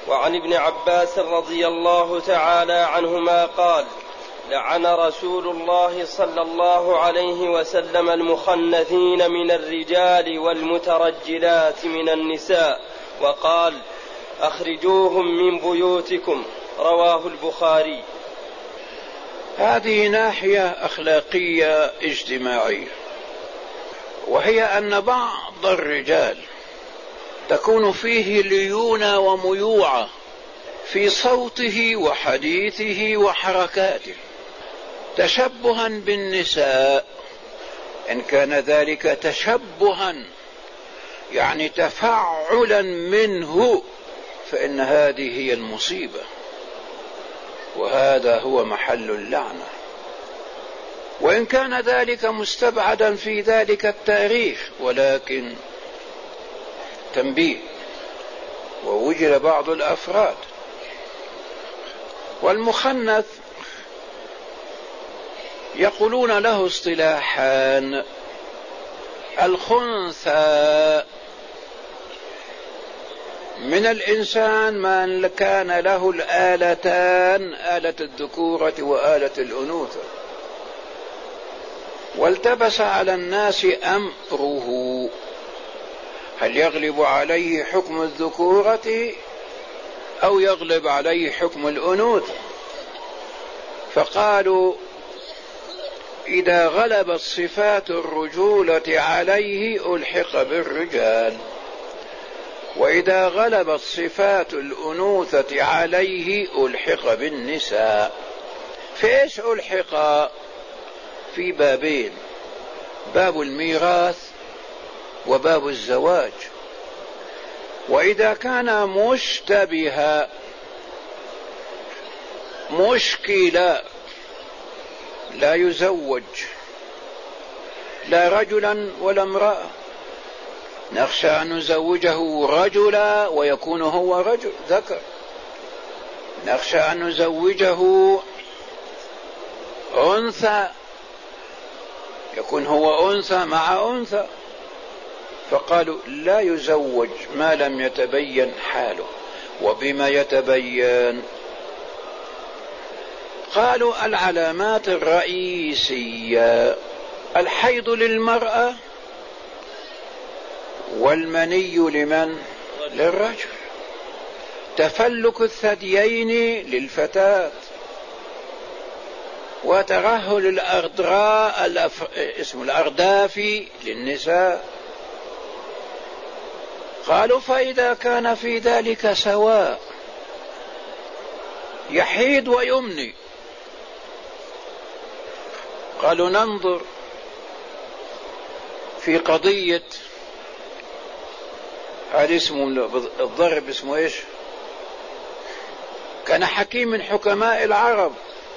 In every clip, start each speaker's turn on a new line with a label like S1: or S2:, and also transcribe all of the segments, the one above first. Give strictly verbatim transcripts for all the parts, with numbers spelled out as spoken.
S1: وعن ابن عباس رضي الله تعالى عنهما قال: لعن رسول الله صلى الله عليه وسلم المخنثين من الرجال والمترجلات من النساء، وقال: أخرجوهم من بيوتكم. رواه البخاري.
S2: هذه ناحية أخلاقية اجتماعية، وهي أن بعض الرجال تكون فيه ليونة وميوعة في صوته وحديثه وحركاته تشبها بالنساء. إن كان ذلك تشبها يعني تفعلا منه فإن هذه هي المصيبة، وهذا هو محل اللعنة. وإن كان ذلك مستبعدا في ذلك التاريخ، ولكن تنبيه، ووجد بعض الأفراد. والمخنث يقولون له اصطلاحان: الخنثى من الإنسان من كان له الآلتان، آلة الذكورة وآلة الأنوثة، والتبس على الناس أمره، هل يغلب عليه حكم الذكورة أو يغلب عليه حكم الأنوثة؟ فقالوا: إذا غلبت صفات الرجولة عليه ألحق بالرجال، وإذا غلبت صفات الأنوثة عليه ألحق بالنساء. فإيش ألحق؟ في بابين: باب الميراث وباب الزواج. وإذا كان مشتبها مشكلة لا يزوج لا رجلا ولا امرأة، نخشى أن نزوجه رجلا ويكون هو رجل ذكر، نخشى أن نزوجه أنثى يكون هو أنثى مع أنثى. فقالوا: لا يزوج ما لم يتبين حاله. وبما يتبين؟ قالوا: العلامات الرئيسية: الحيض للمرأة، والمني لمن؟ للرجل، تفلك الثديين للفتاة، وترهل الأردراء الأف... اسم الأرداف للنساء. قالوا: فإذا كان في ذلك سواء، يحيد ويمني، قالوا: ننظر في قضية هذا اسمه الضرب، اسمه ايش؟ كان حكيم من حكماء العرب،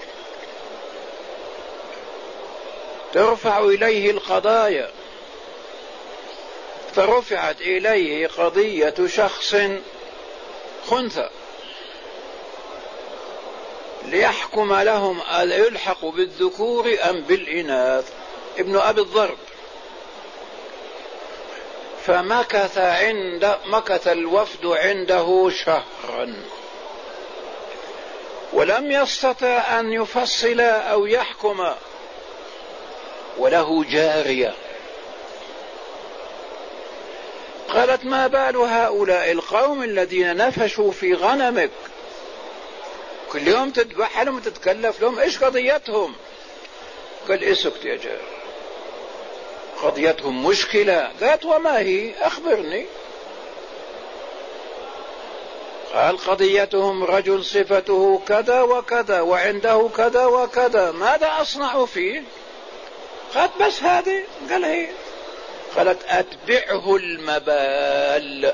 S2: ترفع إليه القضايا، فرفعت إليه قضية شخص خنثى ليحكم لهم أن يلحق بالذكور أم بالإناث، ابن أبي الضرب. فمكث عند مكث الوفد عنده شهرا ولم يستطع أن يفصل أو يحكم، وله جارية. قالت: ما بال هؤلاء القوم الذين نفشوا في غنمك، كل يوم تذبح لهم وتتكلف لهم، ايش قضيتهم؟ قال: اسكت يا جار، قضيتهم مشكلة. قالت: وما هي؟ أخبرني. قال: قضيتهم رجل صفته كذا وكذا وعنده كذا وكذا، ماذا أصنع فيه؟ قالت: بس هذه. قال: هي. قالت: أتبعه المبال.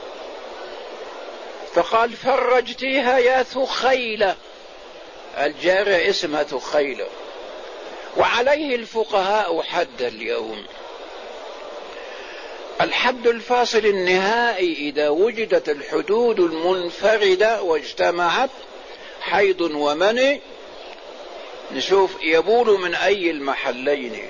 S2: فقال: فرجتيها يا ثخيلة، الجارية اسمها ثخيلة. وعليه الفقهاء حد اليوم، الحد الفاصل النهائي إذا وجدت الحدود المنفردة واجتمعت حيض ومني، نشوف يبول من أي المحلين.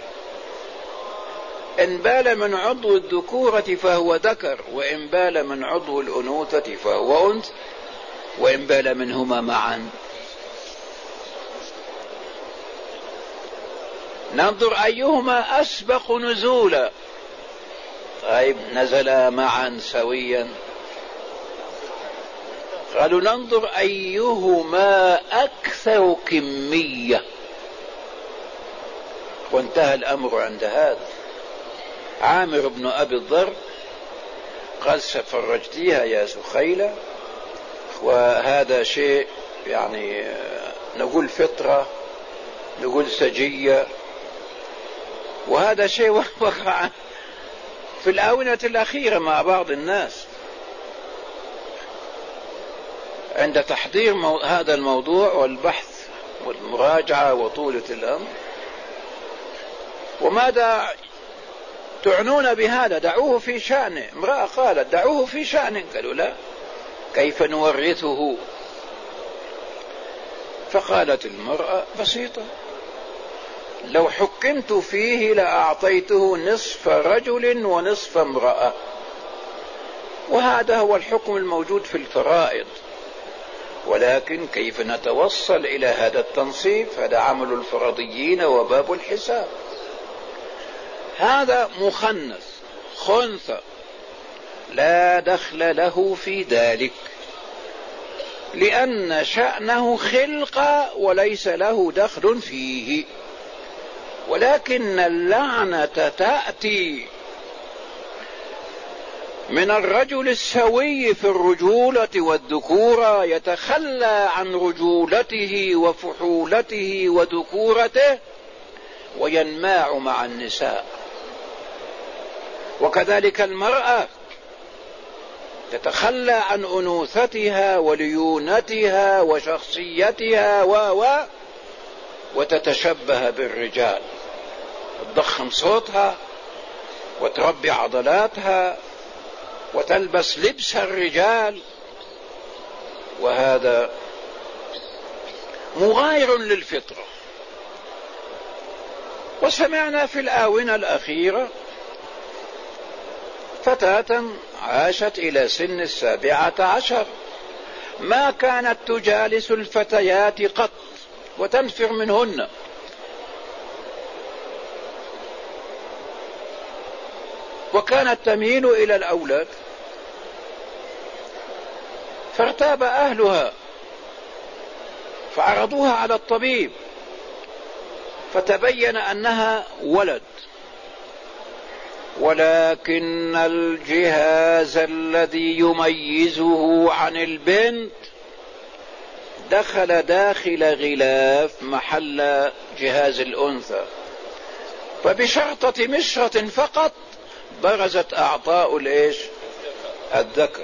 S2: إن بال من عضو الذكورة فهو ذكر، وإن بال من عضو الأنوثة فهو أنثى. وإن بال منهما معا. ننظر أيهما أسبق نزولا. طيب نزلا معا سويا. قالوا ننظر أيهما أكثر كمية، وانتهى الأمر عند هذا. عامر بن أبي الضر قال سفرجتيها يا سخيلة، وهذا شيء يعني نقول فطرة، نقول سجية، وهذا شيء وقع في الآونة الأخيرة مع بعض الناس عند تحضير مو... هذا الموضوع والبحث والمراجعة وطولة الأمر. وماذا تعنون بهذا؟ دعوه في شأنه. امرأة قالت دعوه في شأنه. قالوا لا، كيف نورثه؟ فقالت المرأة بسيطة، لو حكمت فيه لأعطيته نصف رجل ونصف امرأة، وهذا هو الحكم الموجود في الفرائض. ولكن كيف نتوصل إلى هذا التنصيف؟ هذا عمل الفرضيين وباب الحساب. هذا مخنث خنثى لا دخل له في ذلك، لأن شأنه خلقة وليس له دخل فيه. ولكن اللعنة تأتي من الرجل السوي في الرجولة والذكورة، يتخلى عن رجولته وفحولته وذكورته وينماع مع النساء. وكذلك المرأة تتخلى عن أنوثتها وليونتها وشخصيتها و و وتتشبه بالرجال، تضخم صوتها وتربي عضلاتها وتلبس لبس الرجال، وهذا مغاير للفطرة. وسمعنا في الآونة الأخيرة فتاة عاشت إلى سن السابعة عشر، ما كانت تجالس الفتيات قط وتنفر منهن، وكانت تميل إلى الأولاد، فارتاب أهلها فعرضوها على الطبيب فتبين أنها ولد، ولكن الجهاز الذي يميزه عن البنت دخل داخل غلاف محل جهاز الأنثى، فبشرطة مشرة فقط برزت أعضاء الإيش الذكر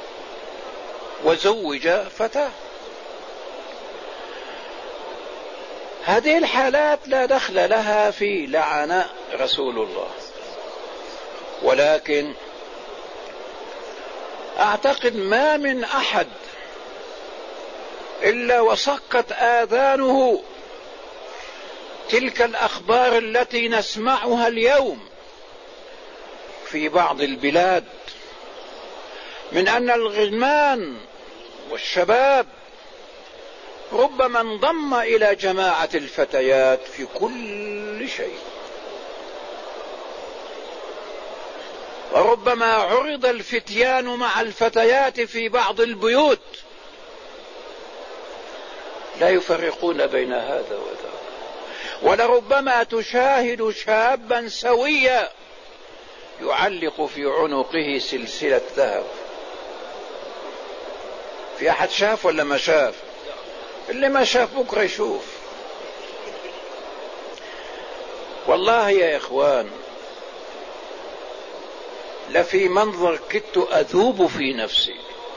S2: وزوج فتاة. هذه الحالات لا دخل لها في لعن رسول الله، ولكن أعتقد ما من أحد إلا وصكت آذانه تلك الأخبار التي نسمعها اليوم في بعض البلاد من أن الغلمان والشباب ربما انضم إلى جماعة الفتيات في كل شيء، وربما عرض الفتيان مع الفتيات في بعض البيوت لا يفرقون بين هذا وذاك، ولربما تشاهد شابا سويا يعلق في عنقه سلسلة ذهب. في أحد شاف ولا ما شاف؟ اللي ما شاف بكرة يشوف. والله يا إخوان لفي منظر كدت أذوب في نفسي،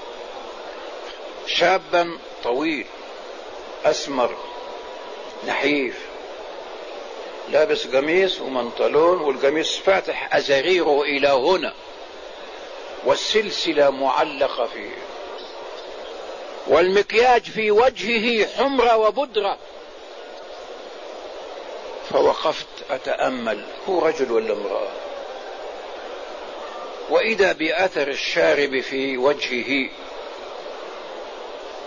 S2: شابا طويل أسمر نحيف لابس قميص ومنطلون، والقميص فاتح أزريره إلى هنا والسلسلة معلقة فيه، والمكياج في وجهه حمرة وبدرة. فوقفت أتأمل هو رجل ولا امرأة، وإذا بأثر الشارب في وجهه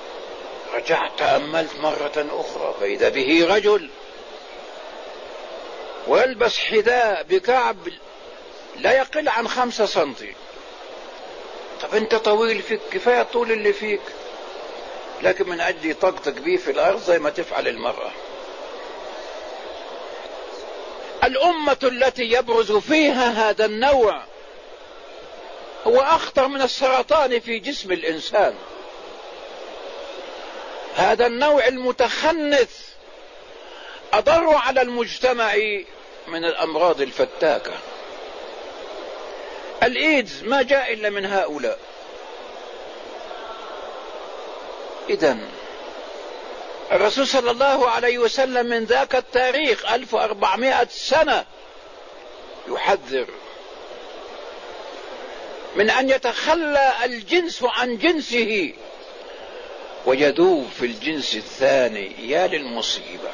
S2: رجعت تأملت مرة أخرى فإذا به رجل ويلبس حذاء بكعب لا يقل عن خمسة سنتي. طب انت طويل فيك كفاية طول اللي فيك، لكن من أجل طقطق بيه في الأرض زي ما تفعل المرأة. الأمة التي يبرز فيها هذا النوع هو أخطر من السرطان في جسم الإنسان. هذا النوع المتخنث أضر على المجتمع من الأمراض الفتاكة. الإيدز ما جاء إلا من هؤلاء. إذن الرسول صلى الله عليه وسلم من ذاك التاريخ ألف وأربعمائة سنة يحذر من أن يتخلى الجنس عن جنسه ويذوب في الجنس الثاني. يا للمصيبة.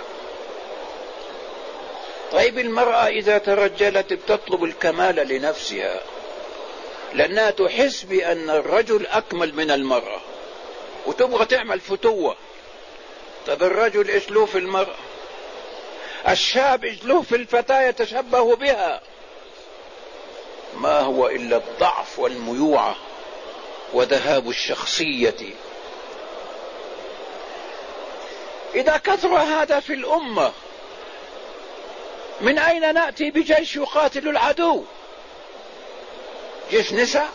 S2: طيب المرأة إذا ترجلت بتطلب الكمال لنفسها لأنها تحس بأن الرجل أكمل من المرأة وتبغى تعمل فتوة. طب الرجل إيش له في المرأة؟ الشاب إيش له في الفتاة يتشبه بها؟ ما هو إلا الضعف والميوعة وذهاب الشخصية. إذا كثر هذا في الأمة من أين نأتي بجيش يقاتل العدو؟ جيش نساء؟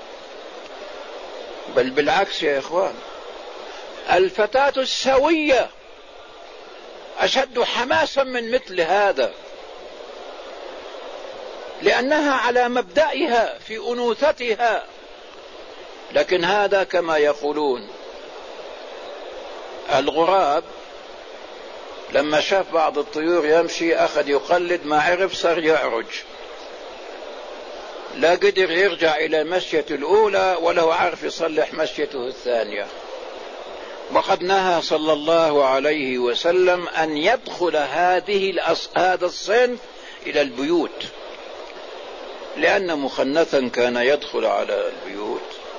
S2: بل بالعكس يا إخوان، الفتاة السوية أشد حماسا من مثل هذا، لأنها على مبدأها في أنوثتها. لكن هذا كما يقولون الغراب لما شاف بعض الطيور يمشي أخذ يقلد، ما عرف صار يعرج، لا قدر يرجع إلى مشيته الأولى ولا عارف يصلح مشيته الثانية. وقد نهى صلى الله عليه وسلم أن يدخل هذه هذا الصنف إلى البيوت، لأن مخنثا كان يدخل على البيوت.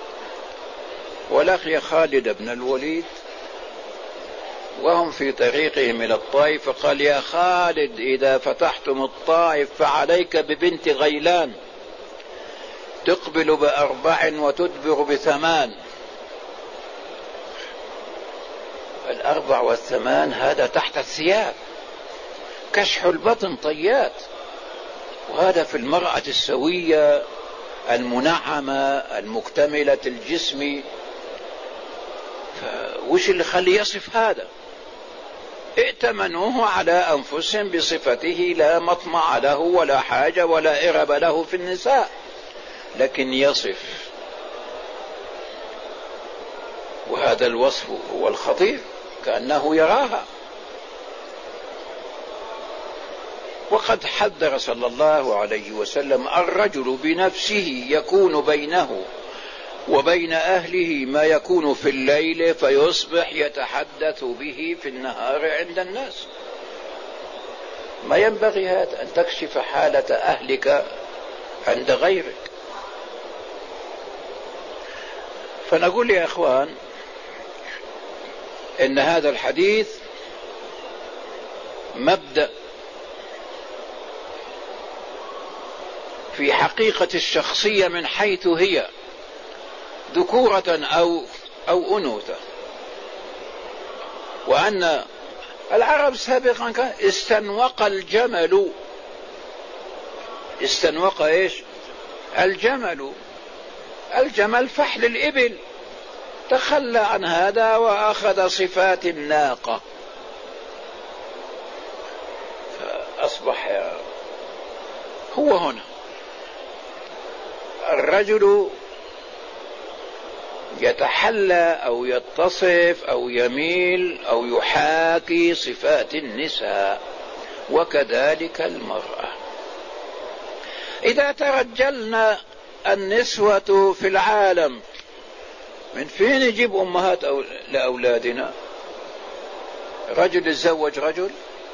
S2: ولقي خالد بن الوليد وهم في طريقهم إلى الطائف فقال: يا خالد إذا فتحتم الطائف فعليك ببنت غيلان تقبل بأربع وتدبر بثمان. الأربع والثمان هذا تحت الثياب، كشح البطن طيات، وهذا في المرأة السوية المنعمة المكتملة الجسم. فوش اللي خلي يصف هذا؟ ائتمنوه على أنفسهم بصفته، لا مطمع له ولا حاجة ولا إرب له في النساء، لكن يصف، وهذا الوصف هو الخطير، كأنه يراها. وقد حذر صلى الله عليه وسلم: الرجل بنفسه يكون بينه وبين أهله ما يكون في الليل فيصبح يتحدث به في النهار عند الناس. ما ينبغي هذا، أن تكشف حالة أهلك عند غيرك. فنقول يا إخوان إن هذا الحديث مبدأ في حقيقة الشخصية من حيث هي ذكورة أو أو أنوثة. وأن العرب سابقا كان استنوق الجمل، استنوق إيش؟ الجمل، الجمل فحل الإبل، تخلى عن هذا وأخذ صفات الناقة، فأصبح هو هنا الرجل يتحلى أو يتصف أو يميل أو يحاكي صفات النساء، وكذلك المرأة. إذا ترجلنا النسوة في العالم، من فين يجيب أمهات أو لأولادنا؟ رجل يتزوج رجل؟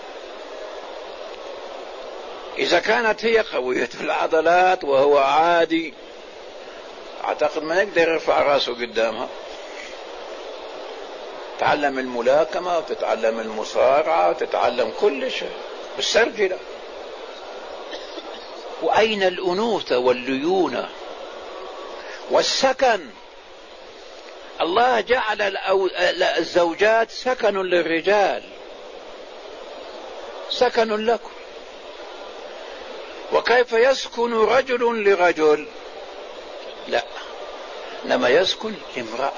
S2: إذا كانت هي قوية العضلات وهو عادي، أعتقد ما يقدر يرفع راسه قدامها. تتعلم الملاكمة وتتعلم المصارعة وتتعلم كل شيء بالسرجلة. وأين الأنوثة والليونة والسكن؟ الله جعل الزوجات سكن للرجال، سكن لكم. وكيف يسكن رجل لرجل؟ لا، إنما يسكن امرأة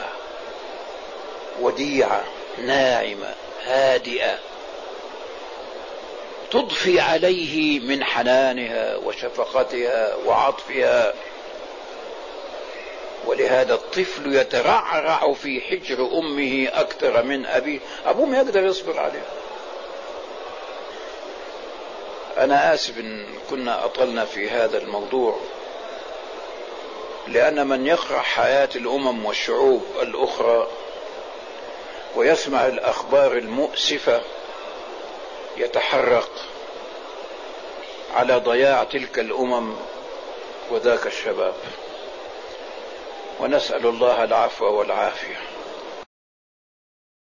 S2: وديعة ناعمة هادئة تضفي عليه من حنانها وشفقتها وعطفها. ولهذا الطفل يترعرع في حجر أمه أكثر من أبيه، أبوه ما يقدر يصبر عليه. أنا آسف إن كنا أطلنا في هذا الموضوع، لأن من يقرأ حياة الأمم والشعوب الأخرى ويسمع الأخبار المؤسفة يتحرق على ضياع تلك الأمم وذاك الشباب. ونسأل الله العفو والعافية.